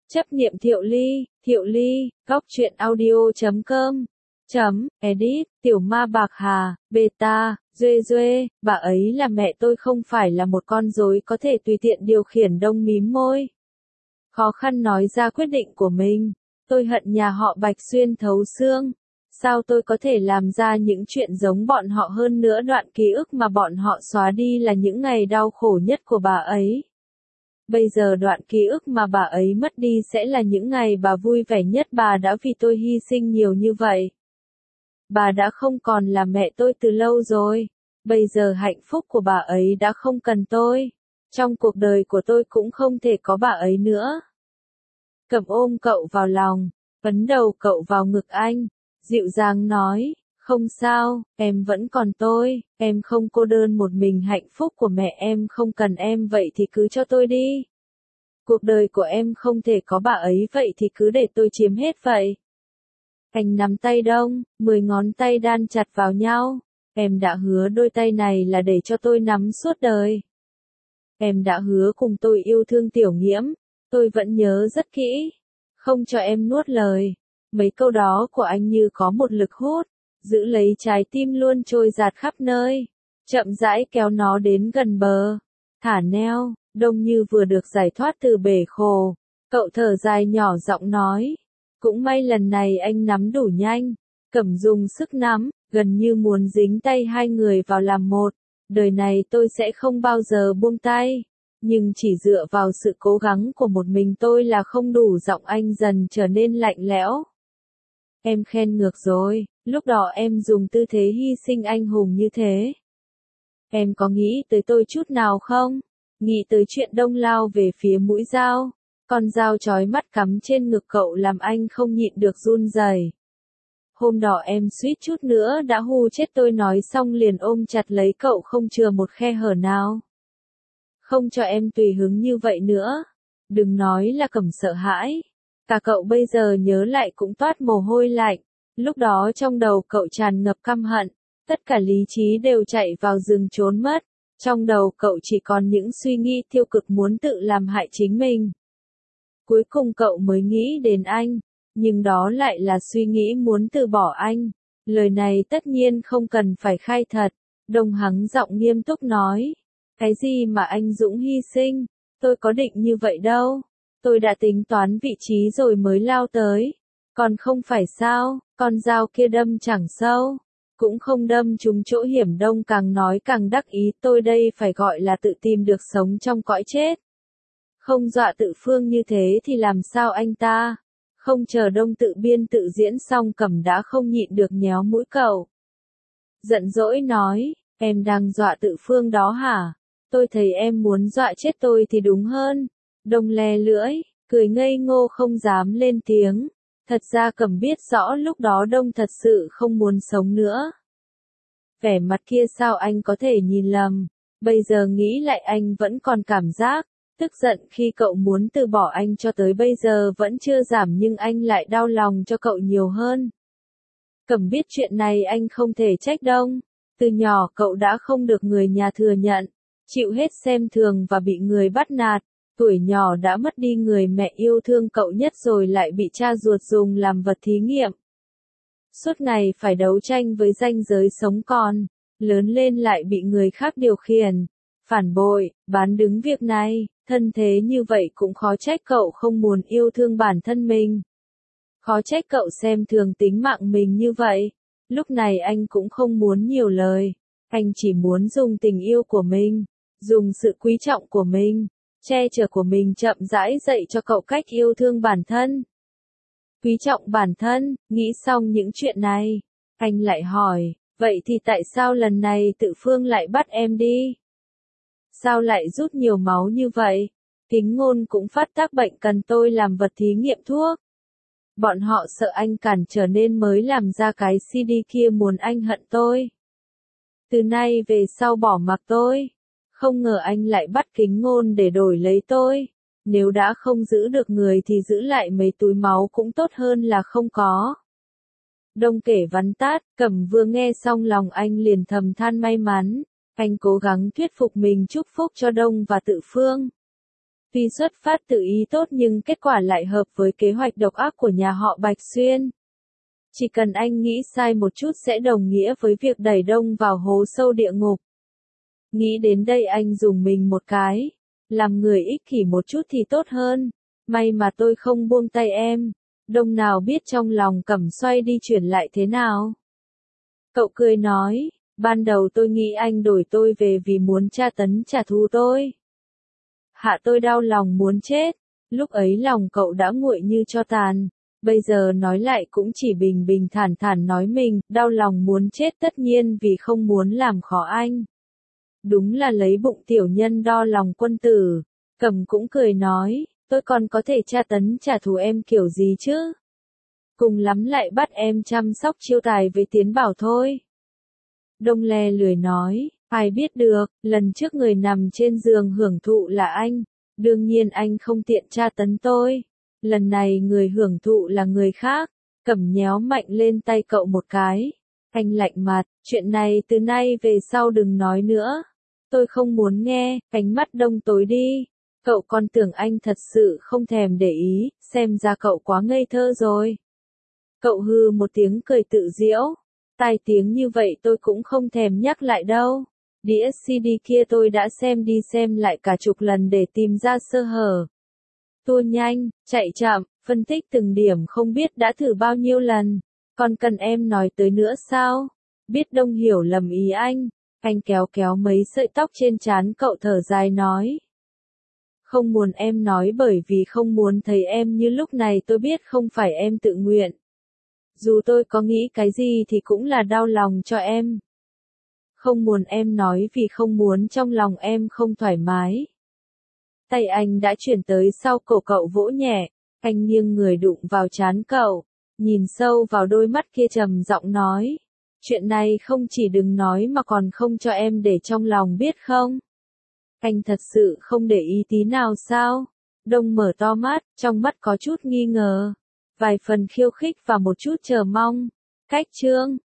Chấp niệm Thiệu Ly, góc truyện audio.com. Edit, Tiểu Ma Bạc Hà, Beta, Duê, bà ấy là mẹ tôi không phải là một con rối có thể tùy tiện điều khiển. Đông mím môi. Khó khăn nói ra quyết định của mình. Tôi hận nhà họ Bạch Xuyên thấu xương. Sao tôi có thể làm ra những chuyện giống bọn họ, hơn nữa đoạn ký ức mà bọn họ xóa đi là những ngày đau khổ nhất của bà ấy. Bây giờ đoạn ký ức mà bà ấy mất đi sẽ là những ngày bà vui vẻ nhất. Bà đã vì tôi hy sinh nhiều như vậy. Bà đã không còn là mẹ tôi từ lâu rồi. Bây giờ hạnh phúc của bà ấy đã không cần tôi. Trong cuộc đời của tôi cũng không thể có bà ấy nữa. Cẩm ôm cậu vào lòng, ấn đầu cậu vào ngực anh, dịu dàng nói, không sao, em vẫn còn tôi, em không cô đơn một mình. Hạnh phúc của mẹ em không cần em, vậy thì cứ cho tôi đi. Cuộc đời của em không thể có bà ấy, vậy thì cứ để tôi chiếm hết vậy. Anh nắm tay Đông, 10 ngón tay đan chặt vào nhau. Em đã hứa đôi tay này là để cho tôi nắm suốt đời. Em đã hứa cùng tôi yêu thương Tiểu Nghiễm. Tôi vẫn nhớ rất kỹ. Không cho em nuốt lời. Mấy câu đó của anh như có một lực hút, giữ lấy trái tim luôn trôi dạt khắp nơi. Chậm rãi kéo nó đến gần bờ. Thả neo, Đông như vừa được giải thoát từ bể khổ. Cậu thở dài nhỏ giọng nói. Cũng may lần này anh nắm đủ nhanh. Cẩm dùng sức nắm, gần như muốn dính tay hai người vào làm một. Đời này tôi sẽ không bao giờ buông tay. Nhưng chỉ dựa vào sự cố gắng của một mình tôi là không đủ. Giọng anh dần trở nên lạnh lẽo. Em khen ngược rồi, lúc đó em dùng tư thế hy sinh anh hùng như thế. Em có nghĩ tới tôi chút nào không? Nghĩ tới chuyện Đông lao về phía mũi dao. Con dao chói mắt cắm trên ngực cậu làm anh không nhịn được run rẩy. Hôm đó em suýt chút nữa đã hù chết tôi. Nói xong liền ôm chặt lấy cậu không chừa một khe hở nào. Không cho em tùy hứng như vậy nữa. Đừng nói là Cẩm sợ hãi. Cả cậu bây giờ nhớ lại cũng toát mồ hôi lạnh. Lúc đó trong đầu cậu tràn ngập căm hận. Tất cả lý trí đều chạy vào rừng trốn mất. Trong đầu cậu chỉ còn những suy nghĩ tiêu cực muốn tự làm hại chính mình. Cuối cùng cậu mới nghĩ đến anh. Nhưng đó lại là suy nghĩ muốn từ bỏ anh. Lời này tất nhiên không cần phải khai thật. Đông hắng giọng nghiêm túc nói. Cái gì mà anh Dũng hy sinh? Tôi có định như vậy đâu. Tôi đã tính toán vị trí rồi mới lao tới. Còn không phải sao, con dao kia đâm chẳng sâu. Cũng không đâm trúng chỗ hiểm. Đông càng nói càng đắc ý. Tôi đây phải gọi là tự tìm được sống trong cõi chết. Không dọa tự phương như thế thì làm sao anh ta? Không chờ Đông tự biên tự diễn xong, Cẩm đã không nhịn được nhéo mũi cậu. Giận dỗi nói, em đang dọa tự phương đó hả? Tôi thấy em muốn dọa chết tôi thì đúng hơn. Đông le lưỡi, cười ngây ngô không dám lên tiếng. Thật ra Cẩm biết rõ lúc đó Đông thật sự không muốn sống nữa. Vẻ mặt kia sao anh có thể nhìn lầm? Bây giờ nghĩ lại anh vẫn còn cảm giác tức giận khi cậu muốn từ bỏ anh cho tới bây giờ vẫn chưa giảm, nhưng anh lại đau lòng cho cậu nhiều hơn. Cẩm biết chuyện này anh không thể trách Đông. Từ nhỏ cậu đã không được người nhà thừa nhận, chịu hết xem thường và bị người bắt nạt. Tuổi nhỏ đã mất đi người mẹ yêu thương cậu nhất rồi lại bị cha ruột dùng làm vật thí nghiệm. Suốt ngày phải đấu tranh với ranh giới sống còn, lớn lên lại bị người khác điều khiển, phản bội, bán đứng việc này. Thân thế như vậy cũng khó trách cậu không muốn yêu thương bản thân mình. Khó trách cậu xem thường tính mạng mình như vậy. Lúc này anh cũng không muốn nhiều lời. Anh chỉ muốn dùng tình yêu của mình, dùng sự quý trọng của mình, che chở của mình chậm rãi dạy cho cậu cách yêu thương bản thân. Quý trọng bản thân. Nghĩ xong những chuyện này, anh lại hỏi, vậy thì tại sao lần này tự phương lại bắt em đi? Sao lại rút nhiều máu như vậy? Kính Ngôn cũng phát tác bệnh cần tôi làm vật thí nghiệm thuốc. Bọn họ sợ anh cản trở nên mới làm ra cái CD kia, muốn anh hận tôi. Từ nay về sau bỏ mặc tôi. Không ngờ anh lại bắt Kính Ngôn để đổi lấy tôi. Nếu đã không giữ được người thì giữ lại mấy túi máu cũng tốt hơn là không có. Đông kể vắn tát, Cẩm vừa nghe xong lòng anh liền thầm than may mắn. Anh cố gắng thuyết phục mình chúc phúc cho Đông và tự phương. Tuy xuất phát từ ý tốt nhưng kết quả lại hợp với kế hoạch độc ác của nhà họ Bạch Xuyên. Chỉ cần anh nghĩ sai một chút sẽ đồng nghĩa với việc đẩy Đông vào hố sâu địa ngục. Nghĩ đến đây anh dùng mình một cái. Làm người ích kỷ một chút thì tốt hơn. May mà tôi không buông tay em. Đông nào biết trong lòng Cẩm xoay đi chuyển lại thế nào. Cậu cười nói, ban đầu tôi nghĩ anh đổi tôi về vì muốn tra tấn trả thù tôi. Hạ tôi đau lòng muốn chết. Lúc ấy lòng cậu đã nguội như tro tàn. Bây giờ nói lại cũng chỉ bình bình thản thản nói mình, đau lòng muốn chết tất nhiên vì không muốn làm khó anh. Đúng là lấy bụng tiểu nhân đo lòng quân tử. Cẩm cũng cười nói, tôi còn có thể tra tấn trả thù em kiểu gì chứ? Cùng lắm lại bắt em chăm sóc chiêu tài với Tiến Bảo thôi. Đông le lười nói, ai biết được, lần trước người nằm trên giường hưởng thụ là anh. Đương nhiên anh không tiện tra tấn tôi. Lần này người hưởng thụ là người khác. Cẩm nhéo mạnh lên tay cậu một cái. Anh lạnh mặt, chuyện này từ nay về sau đừng nói nữa. Tôi không muốn nghe, cánh mắt Đông tối đi. Cậu còn tưởng anh thật sự không thèm để ý, xem ra cậu quá ngây thơ rồi. Cậu hừ một tiếng cười tự giễu. Tai tiếng như vậy tôi cũng không thèm nhắc lại đâu. Đĩa CD kia tôi đã xem đi xem lại cả chục lần để tìm ra sơ hở. Tua nhanh, chạy chậm, phân tích từng điểm không biết đã thử bao nhiêu lần. Còn cần em nói tới nữa sao? Biết Đông hiểu lầm ý anh kéo kéo mấy sợi tóc trên trán cậu thở dài nói. Không muốn em nói bởi vì không muốn thấy em như lúc này tôi biết không phải em tự nguyện. Dù tôi có nghĩ cái gì thì cũng là đau lòng cho em. Không muốn em nói vì không muốn trong lòng em không thoải mái. Tay anh đã chuyển tới sau cổ cậu vỗ nhẹ, anh nghiêng người đụng vào trán cậu, nhìn sâu vào đôi mắt kia trầm giọng nói. Chuyện này không chỉ đừng nói mà còn không cho em để trong lòng biết không? Anh thật sự không để ý tí nào sao? Đông mở to mắt, trong mắt có chút nghi ngờ, vài phần khiêu khích và một chút chờ mong. Cách chương